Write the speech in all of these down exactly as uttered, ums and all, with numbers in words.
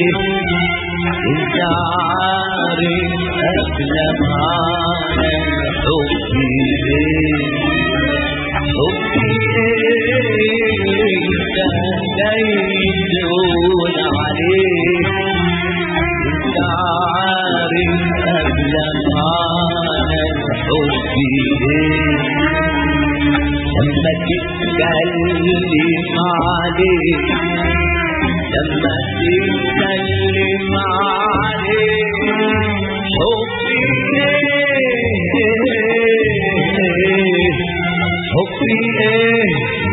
انت عارف قبل معانا حبي ايه حبي ايه انت جاي تقول عليه انت عارف قبل معانا حبي ايه لما تتكلم عليه لما تتكلم عليه حبي ايه حبي ايه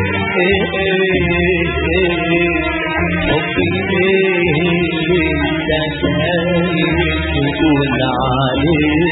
حبي ايه انت خايف تقول عليه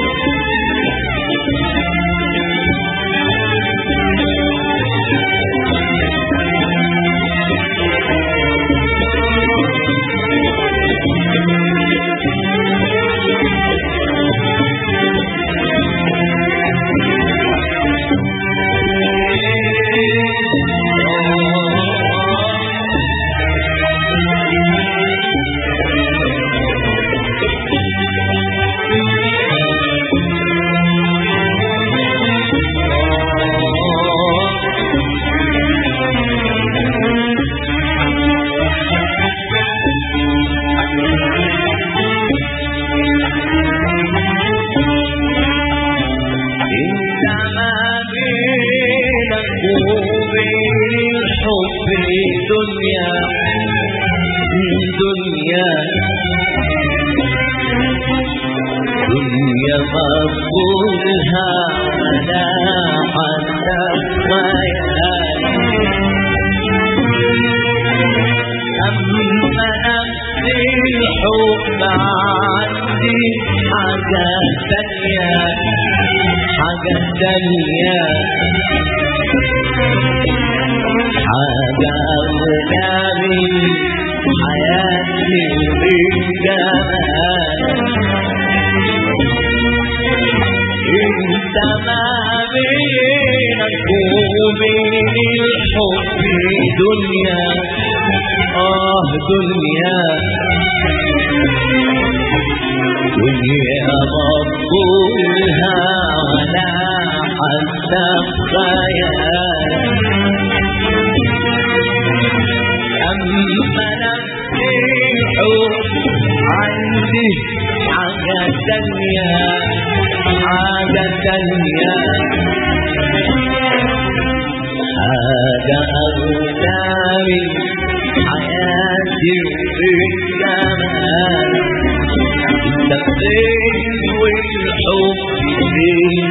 دنيا دنيا مقبولها ولا حتى خيال أما نفسي الحب عندي حاجة تانية حاجة تانية حاجة أولى حياتي بالجمال انت ما بينك وبين الحب دنيا اه دنيا دنيا مقبولها ولا حتى خيال أما نفسي عندي حاجة تانية حاجة تانية حاجة أغلى من حياتي بالجمال التقدير والحب فيه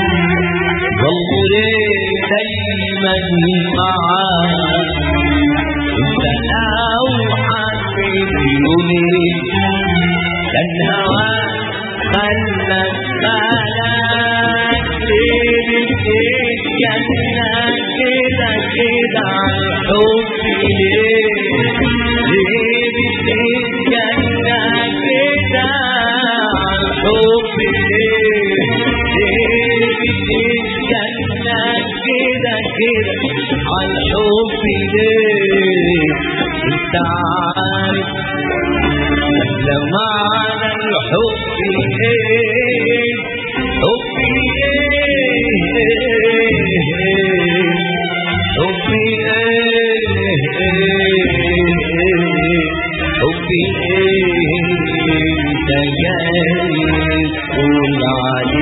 ضلوا دايما معاك انت لو حبيتني كان هواك خلت بالك ليه بتتجنى كده كده عالحب ليه ليه بتتجنى كده عالحب ليه ليه بتتجنى كده كده عالحب ليه انت عارف لمعنى الحب ايه حب ايه حب ايه حب ايه انت جاي تقول عليه